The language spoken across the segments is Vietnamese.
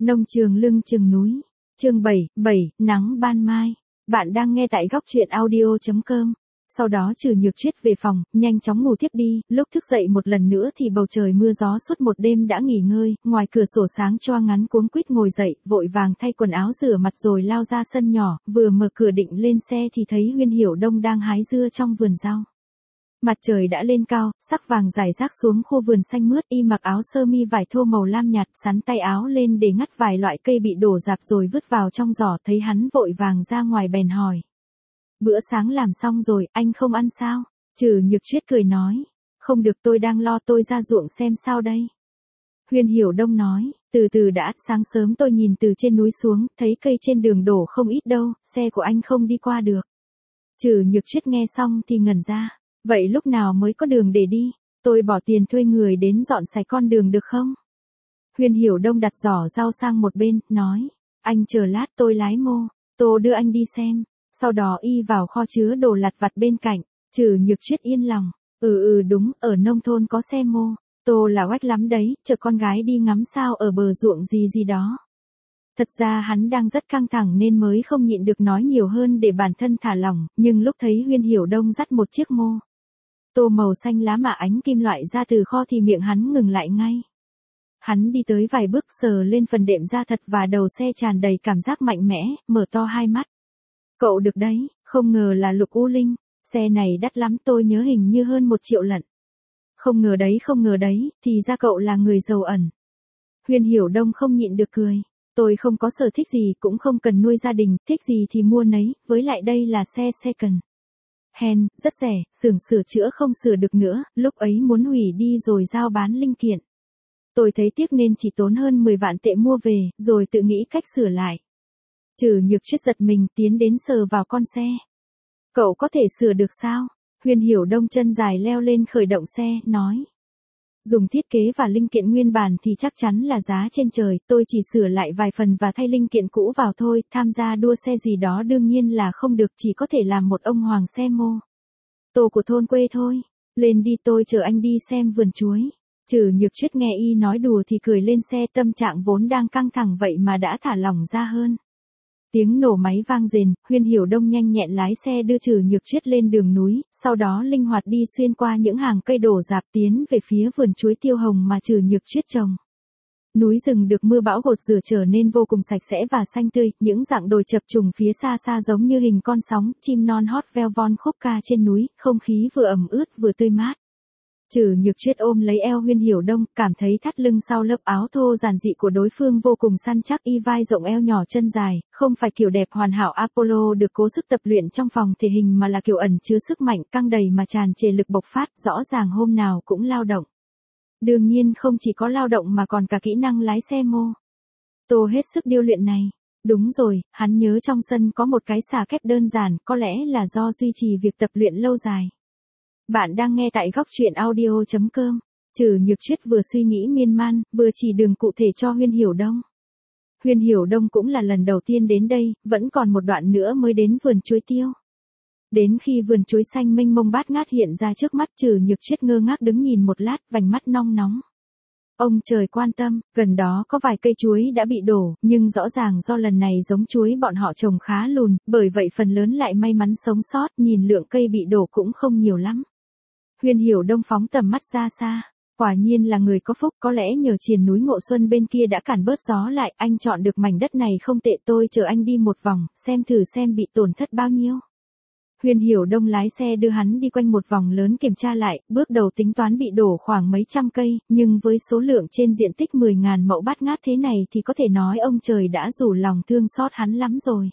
Nông trường lưng chừng núi. Chương 7, nắng ban mai. Bạn đang nghe tại góc truyện audio.com. Sau đó Trừ Nhược Triết về phòng, nhanh chóng ngủ tiếp đi, lúc thức dậy một lần nữa thì bầu trời mưa gió suốt một đêm đã nghỉ ngơi, ngoài cửa sổ sáng choa ngắn cuống quýt ngồi dậy, vội vàng thay quần áo rửa mặt rồi lao ra sân nhỏ, vừa mở cửa định lên xe thì thấy Huyên Hiểu Đông đang hái dưa trong vườn rau. Mặt trời đã lên cao, sắc vàng rải rác xuống khu vườn xanh mướt, y mặc áo sơ mi vải thô màu lam nhạt, sắn tay áo lên để ngắt vài loại cây bị đổ rạp rồi vứt vào trong giỏ, thấy hắn vội vàng ra ngoài bèn hỏi. Bữa sáng làm xong rồi, anh không ăn sao? Trừ Nhược Triết cười nói. Không được, tôi đang lo, tôi ra ruộng xem sao đây. Huyên Hiểu Đông nói, từ từ đã, sáng sớm tôi nhìn từ trên núi xuống, thấy cây trên đường đổ không ít đâu, xe của anh không đi qua được. Trừ Nhược Triết nghe xong thì ngẩn ra. Vậy lúc nào mới có đường để đi? Tôi bỏ tiền thuê người đến dọn sạch con đường được không? Huyên Hiểu Đông đặt giỏ rau sang một bên, nói. Anh chờ lát, tôi lái mô tô đưa anh đi xem. Sau đó y vào kho chứa đồ lặt vặt bên cạnh. Trừ Nhược Triết yên lòng. Đúng, ở nông thôn có xe mô tô là oách lắm đấy, chờ con gái đi ngắm sao ở bờ ruộng gì đó. Thật ra hắn đang rất căng thẳng nên mới không nhịn được nói nhiều hơn để bản thân thả lỏng, nhưng lúc thấy Huyên Hiểu Đông dắt một chiếc mô tô màu xanh lá mạ ánh kim loại ra từ kho thì miệng hắn ngừng lại ngay. Hắn đi tới vài bước sờ lên phần đệm da thật và đầu xe tràn đầy cảm giác mạnh mẽ, mở to hai mắt. Cậu được đấy, không ngờ là Lục U Linh, xe này đắt lắm, tôi nhớ hình như hơn 1 triệu lận. Không ngờ đấy, thì ra cậu là người giàu ẩn. Huyên Hiểu Đông không nhịn được cười. Tôi không có sở thích gì, cũng không cần nuôi gia đình, thích gì thì mua nấy, với lại đây là xe second hand, rất rẻ, xưởng sửa chữa không sửa được nữa, lúc ấy muốn hủy đi rồi giao bán linh kiện. Tôi thấy tiếc nên chỉ tốn hơn 10 vạn tệ mua về, rồi tự nghĩ cách sửa lại. Trừ Nhược Triết giật mình tiến đến sờ vào con xe. Cậu có thể sửa được sao? Huyên Hiểu Đông chân dài leo lên khởi động xe, nói. Dùng thiết kế và linh kiện nguyên bản thì chắc chắn là giá trên trời, tôi chỉ sửa lại vài phần và thay linh kiện cũ vào thôi, tham gia đua xe gì đó đương nhiên là không được, chỉ có thể làm một ông hoàng xe mô tô của thôn quê thôi. Lên đi, tôi chờ anh đi xem vườn chuối. Trừ Nhược Triết nghe y nói đùa thì cười lên xe, tâm trạng vốn đang căng thẳng vậy mà đã thả lỏng ra hơn. Tiếng nổ máy vang rền, Huyên Hiểu Đông nhanh nhẹn lái xe đưa Trừ Nhược Triết lên đường núi, sau đó linh hoạt đi xuyên qua những hàng cây đổ rạp tiến về phía vườn chuối tiêu hồng mà Trừ Nhược Triết trồng. Núi rừng được mưa bão gột rửa trở nên vô cùng sạch sẽ và xanh tươi, những rặng đồi chập trùng phía xa xa giống như hình con sóng, chim non hót veo von khúc ca trên núi, không khí vừa ẩm ướt vừa tươi mát. Trừ Nhược Triết ôm lấy eo Huyên Hiểu Đông, cảm thấy thắt lưng sau lớp áo thô giản dị của đối phương vô cùng săn chắc, y vai rộng eo nhỏ chân dài, không phải kiểu đẹp hoàn hảo Apollo được cố sức tập luyện trong phòng thể hình mà là kiểu ẩn chứa sức mạnh căng đầy mà tràn trề lực bộc phát, rõ ràng hôm nào cũng lao động. Đương nhiên không chỉ có lao động mà còn cả kỹ năng lái xe mô tô hết sức điêu luyện này. Đúng rồi, hắn nhớ trong sân có một cái xà kép đơn giản, có lẽ là do duy trì việc tập luyện lâu dài. Bạn đang nghe tại góc truyện audio.com. Trừ Nhược Triết vừa suy nghĩ miên man, vừa chỉ đường cụ thể cho Huyên Hiểu Đông. Huyên Hiểu Đông cũng là lần đầu tiên đến đây, vẫn còn một đoạn nữa mới đến vườn chuối tiêu. Đến khi vườn chuối xanh mênh mông bát ngát hiện ra trước mắt, Trừ Nhược Triết ngơ ngác đứng nhìn một lát, vành mắt nong nóng. Ông trời quan tâm, gần đó có vài cây chuối đã bị đổ, nhưng rõ ràng do lần này giống chuối bọn họ trồng khá lùn, bởi vậy phần lớn lại may mắn sống sót, nhìn lượng cây bị đổ cũng không nhiều lắm. Huyên Hiểu Đông phóng tầm mắt ra xa. Quả nhiên là người có phúc, có lẽ nhờ triền núi Ngộ Xuân bên kia đã cản bớt gió lại, anh chọn được mảnh đất này không tệ, tôi chờ anh đi một vòng, xem thử xem bị tổn thất bao nhiêu. Huyên Hiểu Đông lái xe đưa hắn đi quanh một vòng lớn kiểm tra lại, bước đầu tính toán bị đổ khoảng mấy trăm cây, nhưng với số lượng trên diện tích 10.000 mẫu bát ngát thế này thì có thể nói ông trời đã rủ lòng thương xót hắn lắm rồi.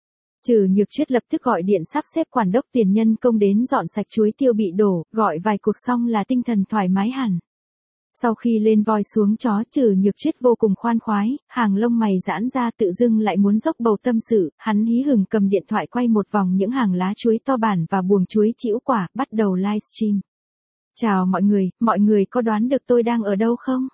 Trừ Nhược Triết lập tức gọi điện sắp xếp quản đốc tiền nhân công đến dọn sạch chuối tiêu bị đổ, gọi vài cuộc xong là tinh thần thoải mái hẳn. Sau khi lên voi xuống chó, Trừ Nhược Triết vô cùng khoan khoái, hàng lông mày giãn ra tự dưng lại muốn dốc bầu tâm sự, hắn hí hửng cầm điện thoại quay một vòng những hàng lá chuối to bản và buồng chuối trĩu quả, bắt đầu livestream. Chào mọi người có đoán được tôi đang ở đâu không?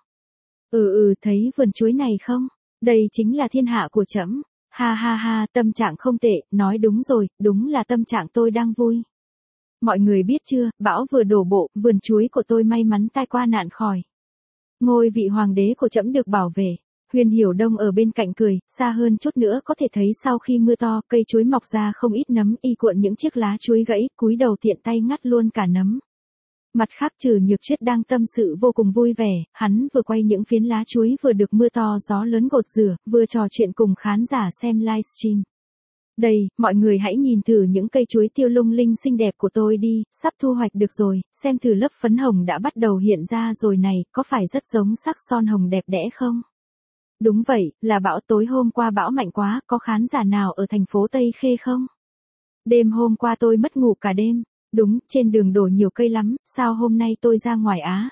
Thấy vườn chuối này không? Đây chính là thiên hạ của trẫm. Ha ha ha, tâm trạng không tệ, nói đúng rồi, đúng là tâm trạng tôi đang vui. Mọi người biết chưa, bão vừa đổ bộ, vườn chuối của tôi may mắn tai qua nạn khỏi. Ngôi vị hoàng đế của trẫm được bảo vệ. Huyên Hiểu Đông ở bên cạnh cười, xa hơn chút nữa có thể thấy sau khi mưa to, cây chuối mọc ra không ít nấm, y cuộn những chiếc lá chuối gãy, cúi đầu tiện tay ngắt luôn cả nấm. Mặt khác Trừ Nhược Triết đang tâm sự vô cùng vui vẻ, hắn vừa quay những phiến lá chuối vừa được mưa to gió lớn gột rửa, vừa trò chuyện cùng khán giả xem livestream. Đây, mọi người hãy nhìn thử những cây chuối tiêu lung linh xinh đẹp của tôi đi, sắp thu hoạch được rồi, xem thử lớp phấn hồng đã bắt đầu hiện ra rồi này, có phải rất giống sắc son hồng đẹp đẽ không? Đúng vậy, là bão tối hôm qua bão mạnh quá, có khán giả nào ở thành phố Tây Khê không? Đêm hôm qua tôi mất ngủ cả đêm. Đúng, trên đường đổ nhiều cây lắm, sao hôm nay tôi ra ngoài á,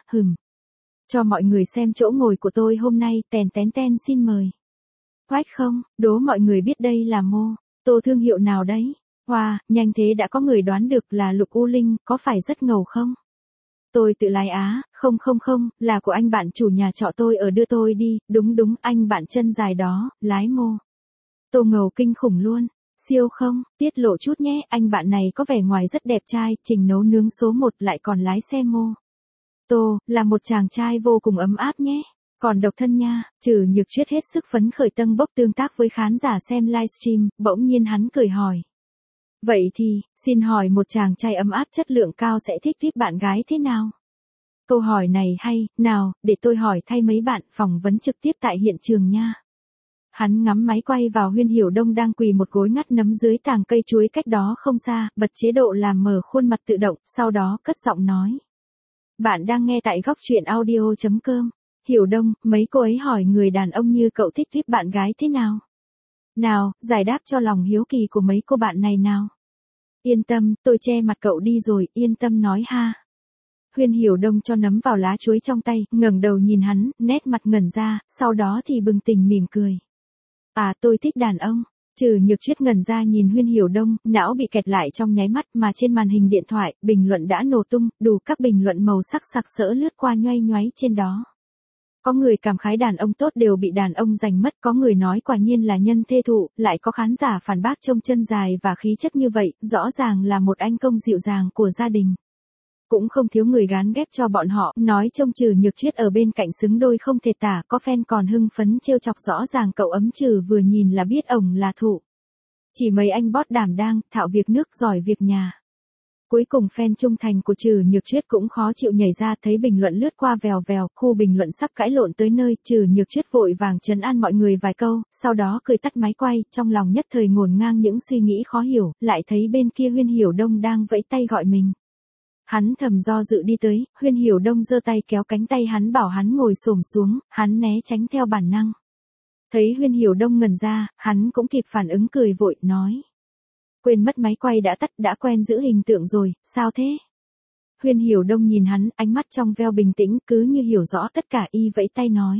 Cho mọi người xem chỗ ngồi của tôi hôm nay, tèn tén ten xin mời. Quách không, đố mọi người biết đây là tô thương hiệu nào đấy? Wow, nhanh thế đã có người đoán được là Lục U Linh, có phải rất ngầu không? Tôi tự lái á, không, là của anh bạn chủ nhà trọ tôi ở đưa tôi đi, đúng, anh bạn chân dài đó, lái tô ngầu kinh khủng luôn. Siêu không, tiết lộ chút nhé, anh bạn này có vẻ ngoài rất đẹp trai, trình nấu nướng số 1 lại còn lái xe tô, là một chàng trai vô cùng ấm áp nhé. Còn độc thân nha, Trừ Nhược Triết hết sức phấn khởi tâng bốc tương tác với khán giả xem livestream, bỗng nhiên hắn cười hỏi. Vậy thì, xin hỏi một chàng trai ấm áp chất lượng cao sẽ thích tiếp bạn gái thế nào? Câu hỏi này hay, nào, để tôi hỏi thay mấy bạn phỏng vấn trực tiếp tại hiện trường nha. Hắn ngắm máy quay vào Huyên Hiểu Đông đang quỳ một gối ngắt nấm dưới tàng cây chuối cách đó không xa, bật chế độ làm mờ khuôn mặt tự động, sau đó cất giọng nói. Bạn đang nghe tại góc truyện audio.com. Hiểu Đông, mấy cô ấy hỏi người đàn ông như cậu thích tiếp bạn gái thế nào? Nào, giải đáp cho lòng hiếu kỳ của mấy cô bạn này nào. Yên tâm, tôi che mặt cậu đi rồi, yên tâm nói ha. Huyên Hiểu Đông cho nấm vào lá chuối trong tay, ngẩng đầu nhìn hắn, nét mặt ngẩn ra, sau đó thì bừng tỉnh mỉm cười. À, tôi thích đàn ông. Trừ Nhược Triết ngẩn ra nhìn Huyên Hiểu Đông, não bị kẹt lại trong nháy mắt mà trên màn hình điện thoại, bình luận đã nổ tung, đủ các bình luận màu sắc sặc sỡ lướt qua nhoay nhoáy trên đó. Có người cảm khái đàn ông tốt đều bị đàn ông giành mất, có người nói quả nhiên là nhân thê thụ, lại có khán giả phản bác trông chân dài và khí chất như vậy, rõ ràng là một anh công dịu dàng của gia đình. Cũng không thiếu người gán ghép cho bọn họ, nói trông Trừ Nhược Triết ở bên cạnh xứng đôi không thể tả, có fan còn hưng phấn trêu chọc rõ ràng cậu ấm Trừ vừa nhìn là biết ổng là thụ. Chỉ mấy anh bót đảm đang, thạo việc nước giỏi việc nhà. Cuối cùng fan trung thành của Trừ Nhược Triết cũng khó chịu nhảy ra thấy bình luận lướt qua vèo vèo, khu bình luận sắp cãi lộn tới nơi, Trừ Nhược Triết vội vàng trấn an mọi người vài câu, sau đó cười tắt máy quay, trong lòng nhất thời ngổn ngang những suy nghĩ khó hiểu, lại thấy bên kia Huyên Hiểu Đông đang vẫy tay gọi mình. Hắn thầm do dự đi tới, Huyên Hiểu Đông giơ tay kéo cánh tay hắn bảo hắn ngồi xổm xuống, hắn né tránh theo bản năng. Thấy Huyên Hiểu Đông ngẩn ra, hắn cũng kịp phản ứng cười vội, nói. Quên mất máy quay đã tắt, đã quen giữ hình tượng rồi, sao thế? Huyên Hiểu Đông nhìn hắn, ánh mắt trong veo bình tĩnh, cứ như hiểu rõ tất cả y vẫy tay nói.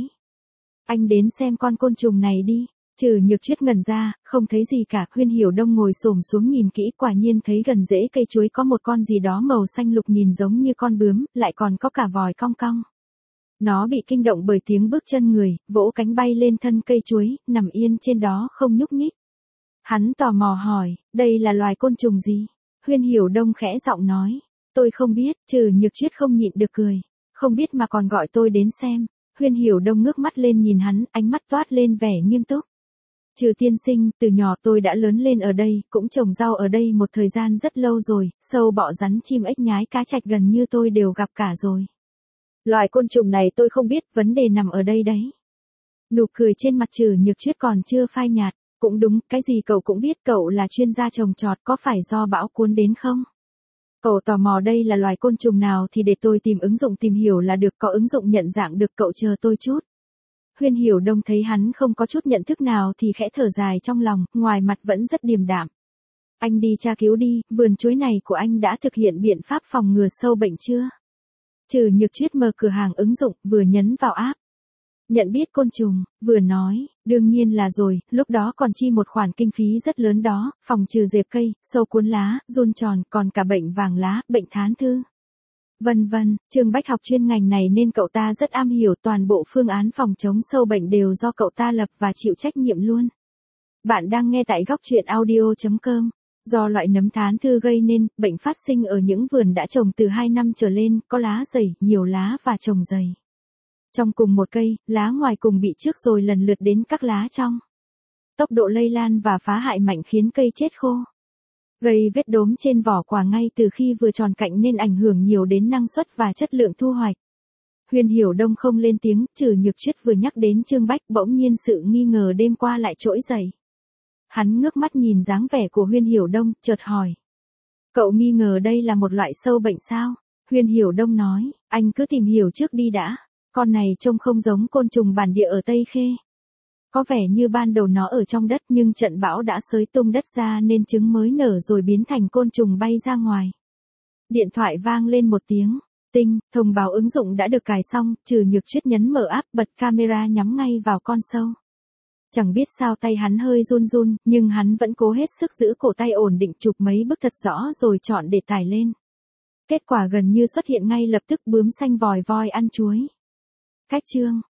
Anh đến xem con côn trùng này đi. Trừ Nhược Triết ngẩn ra, không thấy gì cả, Huyên Hiểu Đông ngồi xổm xuống nhìn kỹ, quả nhiên thấy gần rễ cây chuối có một con gì đó màu xanh lục nhìn giống như con bướm, lại còn có cả vòi cong cong. Nó bị kinh động bởi tiếng bước chân người, vỗ cánh bay lên thân cây chuối, nằm yên trên đó không nhúc nhích. Hắn tò mò hỏi, đây là loài côn trùng gì? Huyên Hiểu Đông khẽ giọng nói, tôi không biết, Trừ Nhược Triết không nhịn được cười, không biết mà còn gọi tôi đến xem. Huyên Hiểu Đông ngước mắt lên nhìn hắn, ánh mắt toát lên vẻ nghiêm túc. Trừ tiên sinh, từ nhỏ tôi đã lớn lên ở đây, cũng trồng rau ở đây một thời gian rất lâu rồi, sâu bọ rắn chim ếch nhái cá trạch gần như tôi đều gặp cả rồi. Loài côn trùng này tôi không biết, vấn đề nằm ở đây đấy. Nụ cười trên mặt Trừ Nhược Triết còn chưa phai nhạt, cũng đúng, cái gì cậu cũng biết, cậu là chuyên gia trồng trọt, có phải do bão cuốn đến không? Cậu tò mò đây là loài côn trùng nào thì để tôi tìm ứng dụng tìm hiểu là được, có ứng dụng nhận dạng được, cậu chờ tôi chút. Huyên Hiểu Đông thấy hắn không có chút nhận thức nào thì khẽ thở dài trong lòng, ngoài mặt vẫn rất điềm đạm. Anh đi tra cứu đi, vườn chuối này của anh đã thực hiện biện pháp phòng ngừa sâu bệnh chưa? Trừ Nhược Triết mở cửa hàng ứng dụng, vừa nhấn vào app. Nhận biết côn trùng, vừa nói, đương nhiên là rồi, lúc đó còn chi một khoản kinh phí rất lớn đó, phòng trừ dẹp cây, sâu cuốn lá, giun tròn, còn cả bệnh vàng lá, bệnh thán thư. Vân vân, Trương Bách học chuyên ngành này nên cậu ta rất am hiểu, toàn bộ phương án phòng chống sâu bệnh đều do cậu ta lập và chịu trách nhiệm luôn. Bạn đang nghe tại góc truyện audio.com. Do loại nấm thán thư gây nên, bệnh phát sinh ở những vườn đã trồng từ 2 năm trở lên, có lá dày, nhiều lá và trồng dày. Trong cùng một cây, lá ngoài cùng bị trước rồi lần lượt đến các lá trong. Tốc độ lây lan và phá hại mạnh khiến cây chết khô. Gây vết đốm trên vỏ quả ngay từ khi vừa tròn cạnh nên ảnh hưởng nhiều đến năng suất và chất lượng thu hoạch. Huyền Hiểu Đông không lên tiếng, Trừ Nhược Triết vừa nhắc đến Trương Bách bỗng nhiên sự nghi ngờ đêm qua lại trỗi dậy. Hắn ngước mắt nhìn dáng vẻ của Huyền Hiểu Đông, chợt hỏi. Cậu nghi ngờ đây là một loại sâu bệnh sao? Huyền Hiểu Đông nói, anh cứ tìm hiểu trước đi đã. Con này trông không giống côn trùng bản địa ở Tây Khê. Có vẻ như ban đầu nó ở trong đất nhưng trận bão đã xới tung đất ra nên trứng mới nở rồi biến thành côn trùng bay ra ngoài. Điện thoại vang lên một tiếng. Tinh, thông báo ứng dụng đã được cài xong, Trừ Nhược Triết nhấn mở app, bật camera nhắm ngay vào con sâu. Chẳng biết sao tay hắn hơi run run, nhưng hắn vẫn cố hết sức giữ cổ tay ổn định chụp mấy bức thật rõ rồi chọn để tải lên. Kết quả gần như xuất hiện ngay lập tức, bướm xanh vòi voi ăn chuối. Cách chương